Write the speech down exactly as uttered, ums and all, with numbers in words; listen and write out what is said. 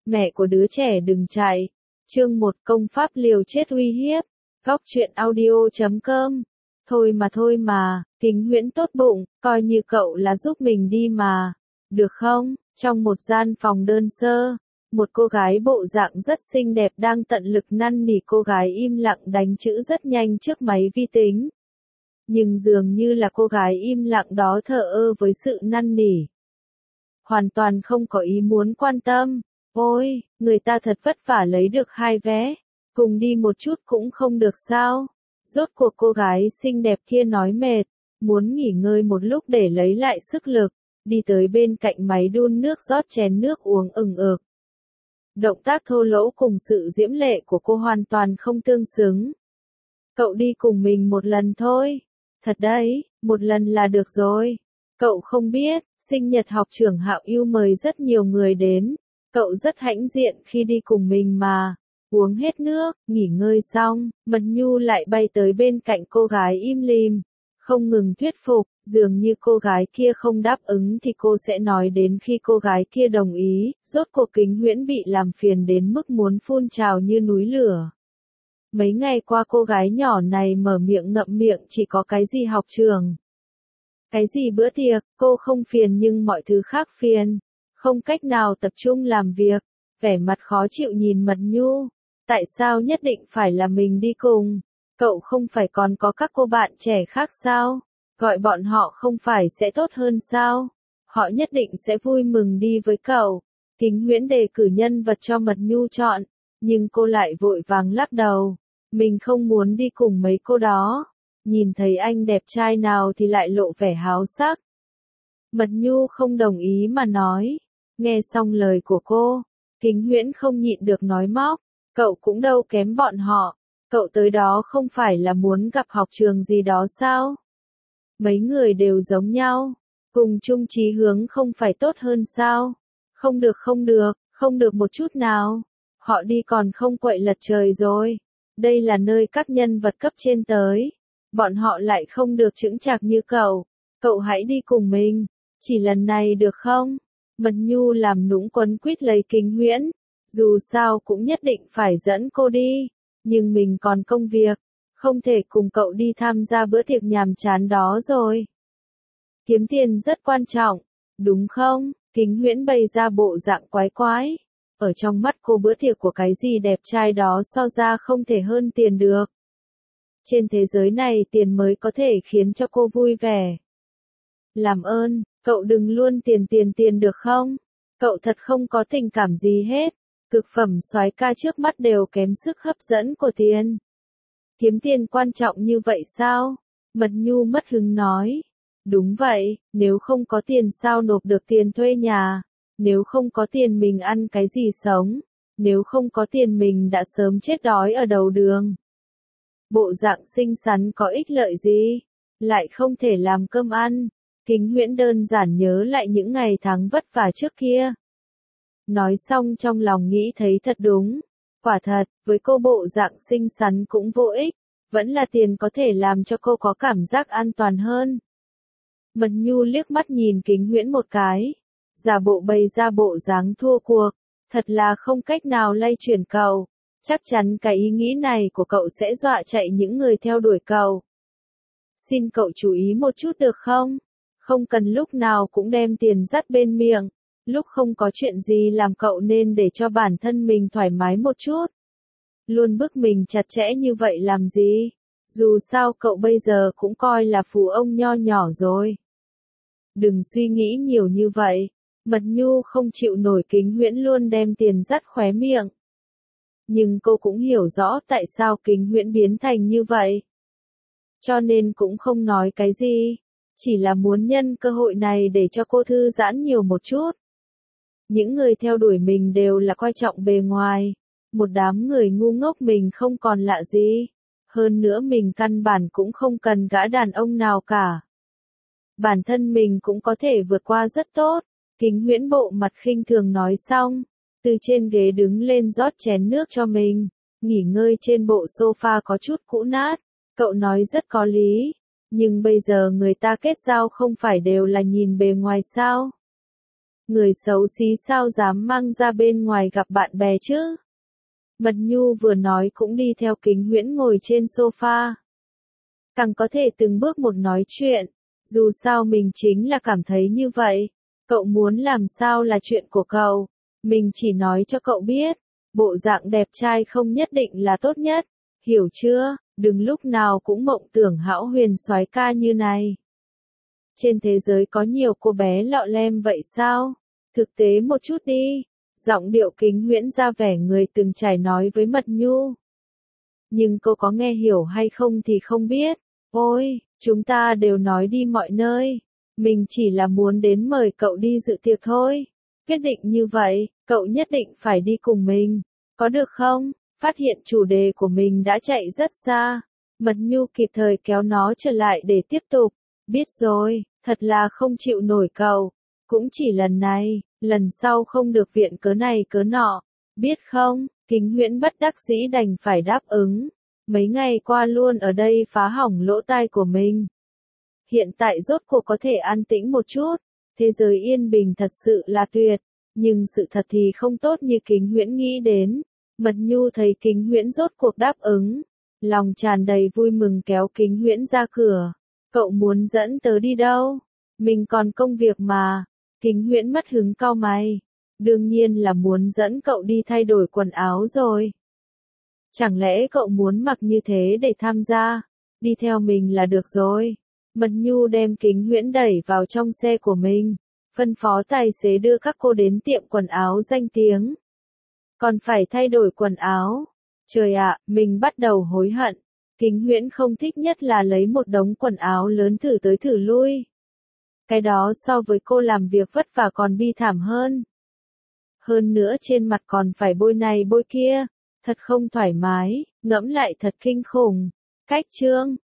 Mẹ của đứa trẻ đừng chạy. Chương một công pháp liều chết uy hiếp. Góc truyện audio chấm com. Thôi mà thôi mà, Kính Huyễn tốt bụng, coi như cậu là giúp mình đi mà. Được không? Trong một gian phòng đơn sơ, một cô gái bộ dạng rất xinh đẹp đang tận lực năn nỉ cô gái im lặng đánh chữ rất nhanh trước máy vi tính. Nhưng dường như là cô gái im lặng đó thờ ơ với sự năn nỉ. Hoàn toàn không có ý muốn quan tâm. Ôi, người ta thật vất vả lấy được hai vé. Cùng đi một chút cũng không được sao? Rốt cuộc cô gái xinh đẹp kia nói mệt, muốn nghỉ ngơi một lúc để lấy lại sức lực, đi tới bên cạnh máy đun nước rót chén nước uống ừng ực. Động tác thô lỗ cùng sự diễm lệ của cô hoàn toàn không tương xứng. Cậu đi cùng mình một lần thôi. Thật đấy, một lần là được rồi. Cậu không biết, sinh nhật học trưởng Hạo Yêu mời rất nhiều người đến. Cậu rất hãnh diện khi đi cùng mình mà. Uống hết nước, nghỉ ngơi xong, Mật Nhu lại bay tới bên cạnh cô gái im lìm. Không ngừng thuyết phục, dường như cô gái kia không đáp ứng thì cô sẽ nói đến khi cô gái kia đồng ý. Rốt cuộc Kính Huyễn bị làm phiền đến mức muốn phun trào như núi lửa. Mấy ngày qua cô gái nhỏ này mở miệng ngậm miệng chỉ có cái gì học trường. Cái gì bữa tiệc, cô không phiền nhưng mọi thứ khác phiền. Không cách nào tập trung làm việc, vẻ mặt khó chịu nhìn Mật Nhu. Tại sao nhất định phải là mình đi cùng? Cậu không phải còn có các cô bạn trẻ khác sao? Gọi bọn họ không phải sẽ tốt hơn sao? Họ nhất định sẽ vui mừng đi với cậu. Kính Huyễn đề cử nhân vật cho Mật Nhu chọn, nhưng cô lại vội vàng lắc đầu. Mình không muốn đi cùng mấy cô đó. Nhìn thấy anh đẹp trai nào thì lại lộ vẻ háo sắc. Mật Nhu không đồng ý mà nói. Nghe xong lời của cô, Kính Huyễn không nhịn được nói móc. Cậu cũng đâu kém bọn họ. Cậu tới đó không phải là muốn gặp học trường gì đó sao? Mấy người đều giống nhau. Cùng chung chí hướng không phải tốt hơn sao? Không được không được, không được một chút nào. Họ đi còn không quậy lật trời rồi. Đây là nơi các nhân vật cấp trên tới. Bọn họ lại không được chững chạc như cậu. Cậu hãy đi cùng mình. Chỉ lần này được không? Mật Nhu làm nũng quấn quýt lấy Kính Huyễn. Dù sao cũng nhất định phải dẫn cô đi. Nhưng mình còn công việc. Không thể cùng cậu đi tham gia bữa tiệc nhàm chán đó rồi. Kiếm tiền rất quan trọng. Đúng không? Kính Huyễn bày ra bộ dạng quái quái. Ở trong mắt cô bữa tiệc của cái gì đẹp trai đó so ra không thể hơn tiền được. Trên thế giới này tiền mới có thể khiến cho cô vui vẻ. Làm ơn, cậu đừng luôn tiền tiền tiền được không? Cậu thật không có tình cảm gì hết. Cực phẩm soái ca trước mắt đều kém sức hấp dẫn của tiền. Kiếm tiền quan trọng như vậy sao? Mật Nhu mất hứng nói. Đúng vậy, nếu không có tiền sao nộp được tiền thuê nhà? Nếu không có tiền mình ăn cái gì sống? Nếu không có tiền mình đã sớm chết đói ở đầu đường. Bộ dạng xinh xắn có ích lợi gì? Lại không thể làm cơm ăn. Kính Huyễn đơn giản nhớ lại những ngày tháng vất vả trước kia. Nói xong trong lòng nghĩ thấy thật đúng. Quả thật, với cô bộ dạng xinh xắn cũng vô ích. Vẫn là tiền có thể làm cho cô có cảm giác an toàn hơn. Mật Nhu liếc mắt nhìn Kính Huyễn một cái. Giả bộ bày ra bộ dáng thua cuộc. Thật là không cách nào lay chuyển cậu. Chắc chắn cái ý nghĩ này của cậu sẽ dọa chạy những người theo đuổi cậu. Xin cậu chú ý một chút được không? Không cần lúc nào cũng đem tiền dắt bên miệng. Lúc không có chuyện gì làm cậu nên để cho bản thân mình thoải mái một chút. Luôn bức mình chặt chẽ như vậy làm gì? Dù sao cậu bây giờ cũng coi là phú ông nho nhỏ rồi. Đừng suy nghĩ nhiều như vậy. Mật Nhu không chịu nổi Kính Huyễn luôn đem tiền dắt khóe miệng. Nhưng cô cũng hiểu rõ tại sao Kính Huyễn biến thành như vậy. Cho nên cũng không nói cái gì. Chỉ là muốn nhân cơ hội này để cho cô thư giãn nhiều một chút. Những người theo đuổi mình đều là coi trọng bề ngoài. Một đám người ngu ngốc mình không còn lạ gì. Hơn nữa mình căn bản cũng không cần gã đàn ông nào cả. Bản thân mình cũng có thể vượt qua rất tốt. Kính Huyễn bộ mặt khinh thường nói xong. Từ trên ghế đứng lên rót chén nước cho mình. Nghỉ ngơi trên bộ sofa có chút cũ nát. Cậu nói rất có lý. Nhưng bây giờ người ta kết giao không phải đều là nhìn bề ngoài sao? Người xấu xí sao dám mang ra bên ngoài gặp bạn bè chứ? Mật Nhu vừa nói cũng đi theo Kính Huyễn ngồi trên sofa. Càng có thể từng bước một nói chuyện, dù sao mình chính là cảm thấy như vậy. Cậu muốn làm sao là chuyện của cậu, mình chỉ nói cho cậu biết, bộ dạng đẹp trai không nhất định là tốt nhất, hiểu chưa? Đừng lúc nào cũng mộng tưởng hão huyền soái ca như này. Trên thế giới có nhiều cô bé lọ lem vậy sao? Thực tế một chút đi. Giọng điệu Kính Huyễn ra vẻ người từng trải nói với Mật Nhu. Nhưng cô có nghe hiểu hay không thì không biết. Ôi, chúng ta đều nói đi mọi nơi. Mình chỉ là muốn đến mời cậu đi dự tiệc thôi. Quyết định như vậy, cậu nhất định phải đi cùng mình. Có được không? Phát hiện chủ đề của mình đã chạy rất xa. Mật Nhu kịp thời kéo nó trở lại để tiếp tục. Biết rồi, thật là không chịu nổi cậu. Cũng chỉ lần này, lần sau không được viện cớ này cớ nọ. Biết không, Kính Huyễn bất đắc dĩ đành phải đáp ứng. Mấy ngày qua luôn ở đây phá hỏng lỗ tai của mình. Hiện tại rốt cuộc có thể an tĩnh một chút. Thế giới yên bình thật sự là tuyệt. Nhưng sự thật thì không tốt như Kính Huyễn nghĩ đến. Mật Nhu thấy Kính Huyễn rốt cuộc đáp ứng. Lòng tràn đầy vui mừng kéo Kính Huyễn ra cửa. Cậu muốn dẫn tớ đi đâu? Mình còn công việc mà. Kính Huyễn mất hứng cau mày. Đương nhiên là muốn dẫn cậu đi thay đổi quần áo rồi. Chẳng lẽ cậu muốn mặc như thế để tham gia? Đi theo mình là được rồi. Mật Nhu đem Kính Huyễn đẩy vào trong xe của mình. Phân phó tài xế đưa các cô đến tiệm quần áo danh tiếng. Còn phải thay đổi quần áo. Trời ạ, mình bắt đầu hối hận. Kính Huyễn không thích nhất là lấy một đống quần áo lớn thử tới thử lui. Cái đó so với cô làm việc vất vả còn bi thảm hơn. Hơn nữa trên mặt còn phải bôi này bôi kia. Thật không thoải mái, ngẫm lại thật kinh khủng. Cách trương,